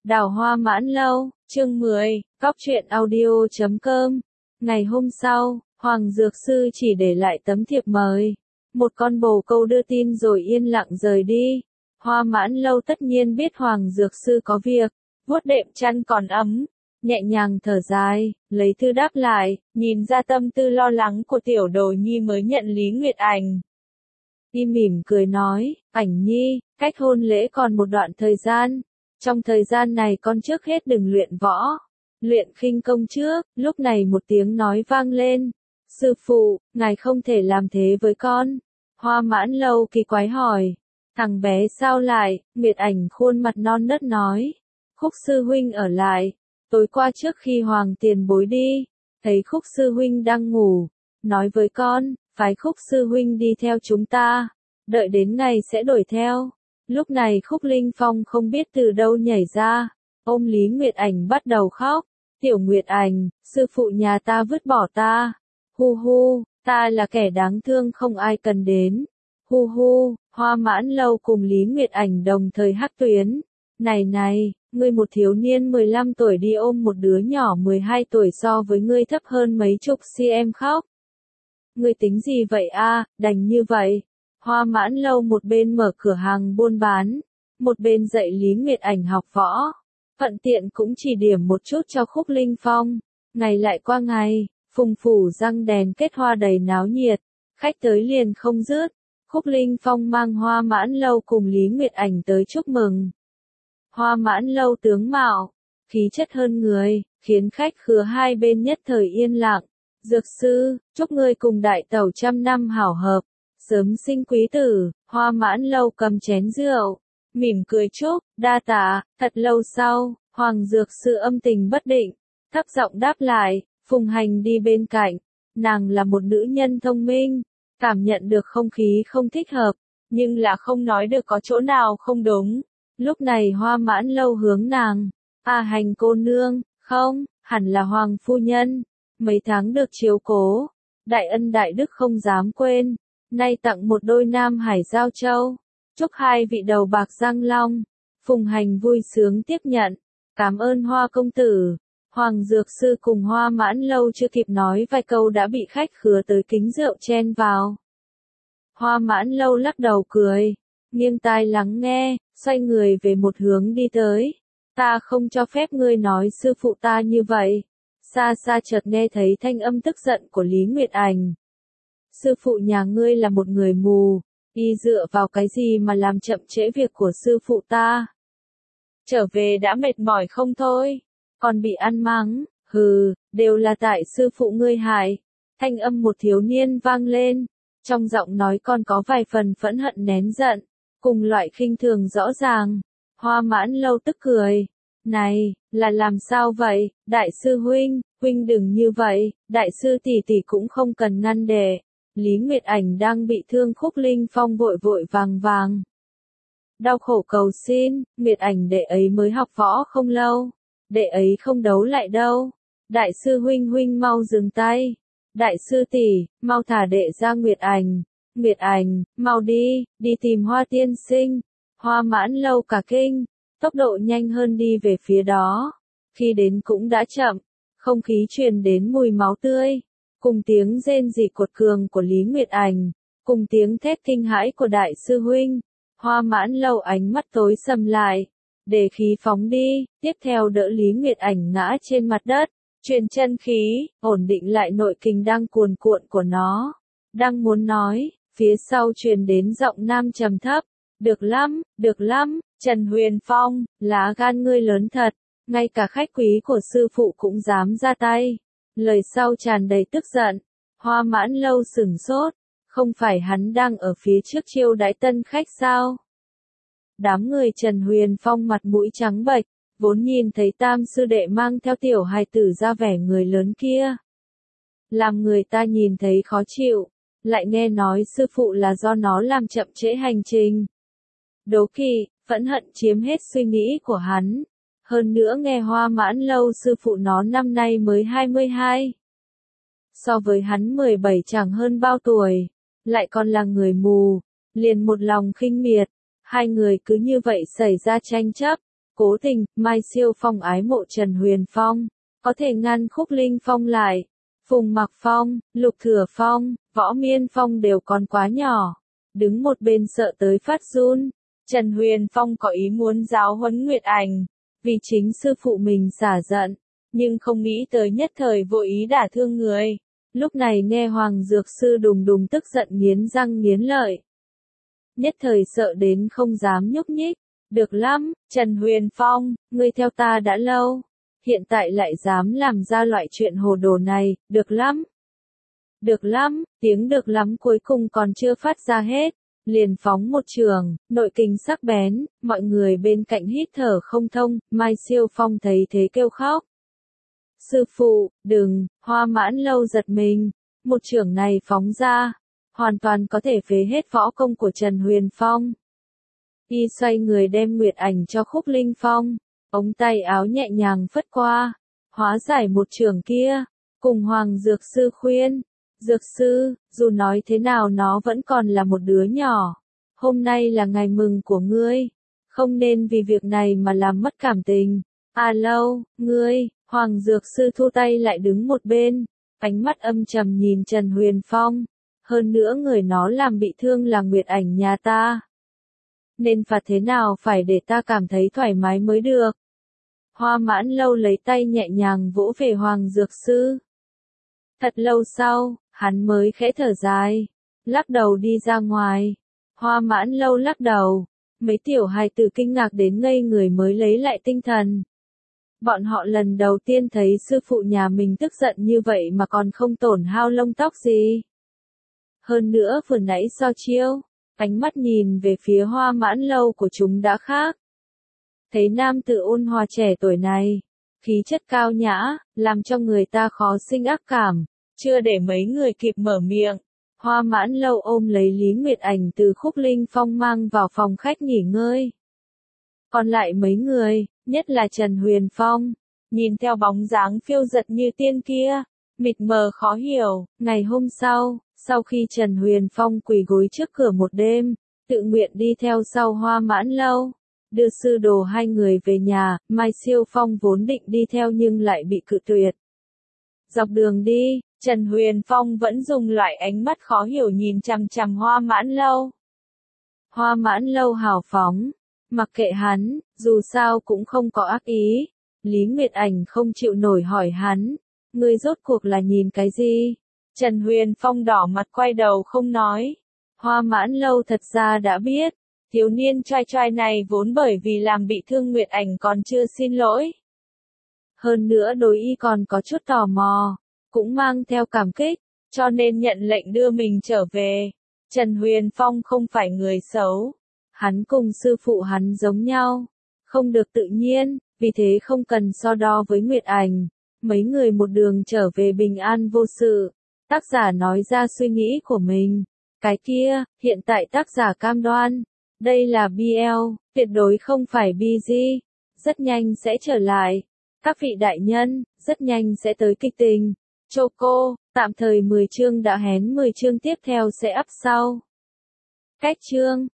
Đào Hoa Mãn Lâu, chương 10, Cóc truyện audio.com. Ngày hôm sau, Hoàng Dược Sư chỉ để lại tấm thiệp mời. Một con bồ câu đưa tin rồi yên lặng rời đi. Hoa Mãn Lâu tất nhiên biết Hoàng Dược Sư có việc, vuốt đệm chăn còn ấm, nhẹ nhàng thở dài, lấy thư đáp lại, nhìn ra tâm tư lo lắng của tiểu đồ nhi mới nhận Lý Nguyệt Ảnh. Y mỉm cười nói, Ảnh nhi, cách hôn lễ còn một đoạn thời gian. Trong thời gian này con trước hết đừng luyện võ, luyện khinh công trước. Lúc này một tiếng nói vang lên. Sư phụ, ngài không thể làm thế với con. Hoa Mãn Lâu kỳ quái hỏi. Thằng bé sao lại? Nguyệt Ảnh khuôn mặt non nớt nói. Khúc sư huynh ở lại. Tối qua trước khi Hoàng tiền bối đi, thấy Khúc sư huynh đang ngủ. Nói với con, phái Khúc sư huynh đi theo chúng ta. Đợi đến ngày sẽ đuổi theo. Lúc này Khúc Linh Phong không biết từ đâu nhảy ra, ôm Lý Nguyệt Ảnh bắt đầu khóc. Tiểu Nguyệt Ảnh, sư phụ nhà ta vứt bỏ ta. Hu hu, ta là kẻ đáng thương không ai cần đến. Hu hu, Hoa Mãn Lâu cùng Lý Nguyệt Ảnh đồng thời hắc tuyến. Này, ngươi một thiếu niên 15 tuổi đi ôm một đứa nhỏ 12 tuổi so với ngươi thấp hơn mấy chục cm khóc. Ngươi tính gì vậy a? Đành như vậy. Hoa Mãn Lâu một bên mở cửa hàng buôn bán, một bên dạy Lý Nguyệt Ảnh học võ. Thuận tiện cũng chỉ điểm một chút cho Khúc Linh Phong. Ngày lại qua ngày, phùng phủ răng đèn kết hoa đầy náo nhiệt, khách tới liền không dứt. Khúc Linh Phong mang Hoa Mãn Lâu cùng Lý Nguyệt Ảnh tới chúc mừng. Hoa Mãn Lâu tướng mạo, khí chất hơn người, khiến khách khứa hai bên nhất thời yên lặng. Dược sư, chúc ngươi cùng đại tẩu trăm năm hảo hợp, sớm sinh quý tử. Hoa Mãn Lâu cầm chén rượu, mỉm cười chúc, đa tạ. Thật lâu sau, Hoàng Dược Sư âm tình bất định, thấp giọng đáp lại. Phùng Hành đi bên cạnh, nàng là một nữ nhân thông minh, cảm nhận được không khí không thích hợp, nhưng là không nói được có chỗ nào không đúng. Lúc này Hoa Mãn Lâu hướng nàng, Hành cô nương, không, hẳn là Hoàng phu nhân, mấy tháng được chiếu cố, đại ân đại đức không dám quên, nay tặng một đôi nam hải giao châu, chúc hai vị đầu bạc răng long. Phùng Hành vui sướng tiếp nhận, cảm ơn Hoa công tử. Hoàng Dược Sư cùng Hoa Mãn Lâu chưa kịp nói vài câu đã bị khách khứa tới kính rượu chen vào. Hoa Mãn Lâu lắc đầu cười, nghiêng tai lắng nghe, xoay người về một hướng đi tới. Ta không cho phép ngươi nói sư phụ ta như vậy. Xa xa chợt nghe thấy thanh âm tức giận của Lý Nguyệt Ảnh. Sư phụ nhà ngươi là một người mù, y dựa vào cái gì mà làm chậm trễ việc của sư phụ ta? Trở về đã mệt mỏi không thôi, còn bị ăn mắng, hừ, đều là tại sư phụ ngươi hại. Thanh âm một thiếu niên vang lên, trong giọng nói còn có vài phần phẫn hận nén giận, cùng loại khinh thường rõ ràng. Hoa Mãn Lâu tức cười, này, là làm sao vậy, đại sư huynh, huynh đừng như vậy, đại sư tỷ tỷ cũng không cần ngăn để. Lý Nguyệt Ảnh đang bị thương. Khúc Linh Phong vội vội vàng, đau khổ cầu xin, Nguyệt Ảnh đệ ấy mới học võ không lâu, đệ ấy không đấu lại đâu. Đại sư huynh mau dừng tay. Đại sư tỷ, mau thả đệ ra. Nguyệt Ảnh, mau đi tìm Hoa tiên sinh. Hoa Mãn Lâu cả kinh, tốc độ nhanh hơn đi về phía đó. Khi đến cũng đã chậm, không khí truyền đến mùi máu tươi, cùng tiếng rên rỉ cuột cường của Lý Nguyệt Ảnh, cùng tiếng thét kinh hãi của đại sư huynh. Hoa Mãn Lâu ánh mắt tối sầm lại, để khí phóng đi, tiếp theo đỡ Lý Nguyệt Ảnh ngã trên mặt đất, truyền chân khí, ổn định lại nội kình đang cuồn cuộn của nó. Đang muốn nói, phía sau truyền đến giọng nam trầm thấp, được lắm, Trần Huyền Phong, lá gan ngươi lớn thật, ngay cả khách quý của sư phụ cũng dám ra tay. Lời sau tràn đầy tức giận. Hoa Mãn Lâu sửng sốt, không phải hắn đang ở phía trước chiêu đãi tân khách sao? Đám người Trần Huyền Phong mặt mũi trắng bệch, vốn nhìn thấy tam sư đệ mang theo tiểu hài tử ra vẻ người lớn kia, làm người ta nhìn thấy khó chịu, lại nghe nói sư phụ là do nó làm chậm trễ hành trình. Đố kỵ, phẫn hận chiếm hết suy nghĩ của hắn. Hơn nữa nghe Hoa Mãn Lâu sư phụ nó năm nay mới 22. So với hắn 17 chẳng hơn bao tuổi, lại còn là người mù, liền một lòng khinh miệt. Hai người cứ như vậy xảy ra tranh chấp, Cố tình, Mai Siêu Phong ái mộ Trần Huyền Phong, có thể ngăn Khúc Linh Phong lại. Phùng Mặc Phong, Lục Thừa Phong, Võ Miên Phong đều còn quá nhỏ, đứng một bên sợ tới phát run. Trần Huyền Phong có ý muốn giáo huấn Nguyệt Ảnh, vì chính sư phụ mình xả giận, nhưng không nghĩ tới nhất thời vô ý đả thương người. Lúc này nghe Hoàng Dược Sư đùng đùng tức giận nghiến răng nghiến lợi. Nhất thời sợ đến không dám nhúc nhích. Được lắm, Trần Huyền Phong, ngươi theo ta đã lâu. Hiện tại lại dám làm ra loại chuyện hồ đồ này, được lắm. Được lắm, tiếng được lắm cuối cùng còn chưa phát ra hết. Liền phóng một trường, nội kình sắc bén, mọi người bên cạnh hít thở không thông, Mai Siêu Phong thấy thế kêu khóc. Sư phụ, đừng, Hoa Mãn Lâu giật mình, một trường này phóng ra, hoàn toàn có thể phế hết võ công của Trần Huyền Phong. Y xoay người đem Nguyệt Ảnh cho Khúc Linh Phong, ống tay áo nhẹ nhàng phất qua, hóa giải một trường kia, cùng Hoàng Dược Sư khuyên. Dược Sư, dù nói thế nào nó vẫn còn là một đứa nhỏ. Hôm nay là ngày mừng của ngươi, không nên vì việc này mà làm mất cảm tình. À Lâu, ngươi, Hoàng Dược Sư thu tay lại đứng một bên, ánh mắt âm trầm nhìn Trần Huyền Phong. Hơn nữa người nó làm bị thương là Nguyệt Ảnh nhà ta. Nên phạt thế nào phải để ta cảm thấy thoải mái mới được. Hoa Mãn Lâu lấy tay nhẹ nhàng vỗ về Hoàng Dược Sư. Thật lâu sau, hắn mới khẽ thở dài, lắc đầu đi ra ngoài. Hoa Mãn Lâu lắc đầu, mấy tiểu hài tử kinh ngạc đến ngây người mới lấy lại tinh thần. Bọn họ lần đầu tiên thấy sư phụ nhà mình tức giận như vậy mà còn không tổn hao lông tóc gì. Hơn nữa vừa nãy so chiêu, ánh mắt nhìn về phía Hoa Mãn Lâu của chúng đã khác. Thấy nam tử ôn hòa trẻ tuổi này, khí chất cao nhã, làm cho người ta khó sinh ác cảm. Chưa để mấy người kịp mở miệng, Hoa Mãn Lâu ôm lấy Lý Nguyệt Ảnh từ Khúc Linh Phong mang vào phòng khách nghỉ ngơi. Còn lại mấy người, nhất là Trần Huyền Phong, nhìn theo bóng dáng phiêu giật như tiên kia, mịt mờ khó hiểu. Ngày hôm sau khi Trần Huyền Phong quỳ gối trước cửa một đêm, tự nguyện đi theo sau Hoa Mãn Lâu, đưa sư đồ hai người về nhà, Mai Siêu Phong vốn định đi theo nhưng lại bị cự tuyệt. Dọc đường đi, Trần Huyền Phong vẫn dùng loại ánh mắt khó hiểu nhìn chằm chằm Hoa Mãn Lâu. Hoa Mãn Lâu hào phóng, mặc kệ hắn, dù sao cũng không có ác ý. Lý Nguyệt Ảnh không chịu nổi hỏi hắn, ngươi rốt cuộc là nhìn cái gì? Trần Huyền Phong đỏ mặt quay đầu không nói. Hoa Mãn Lâu thật ra đã biết, thiếu niên trai trai này vốn bởi vì làm bị thương Nguyệt Ảnh còn chưa xin lỗi. Hơn nữa đối y còn có chút tò mò, cũng mang theo cảm kích, cho nên nhận lệnh đưa mình trở về. Trần Huyền Phong không phải người xấu, hắn cùng sư phụ hắn giống nhau, không được tự nhiên, vì thế không cần so đo với Nguyệt Ảnh. Mấy người một đường trở về bình an vô sự. Tác giả nói ra suy nghĩ của mình. Cái kia, hiện tại tác giả cam đoan, đây là BL, tuyệt đối không phải BG. Rất nhanh sẽ trở lại. Các vị đại nhân, rất nhanh sẽ tới kịch tình. Choco, tạm thời 10 chương đã hén 10 chương tiếp theo sẽ up sau. Cách chương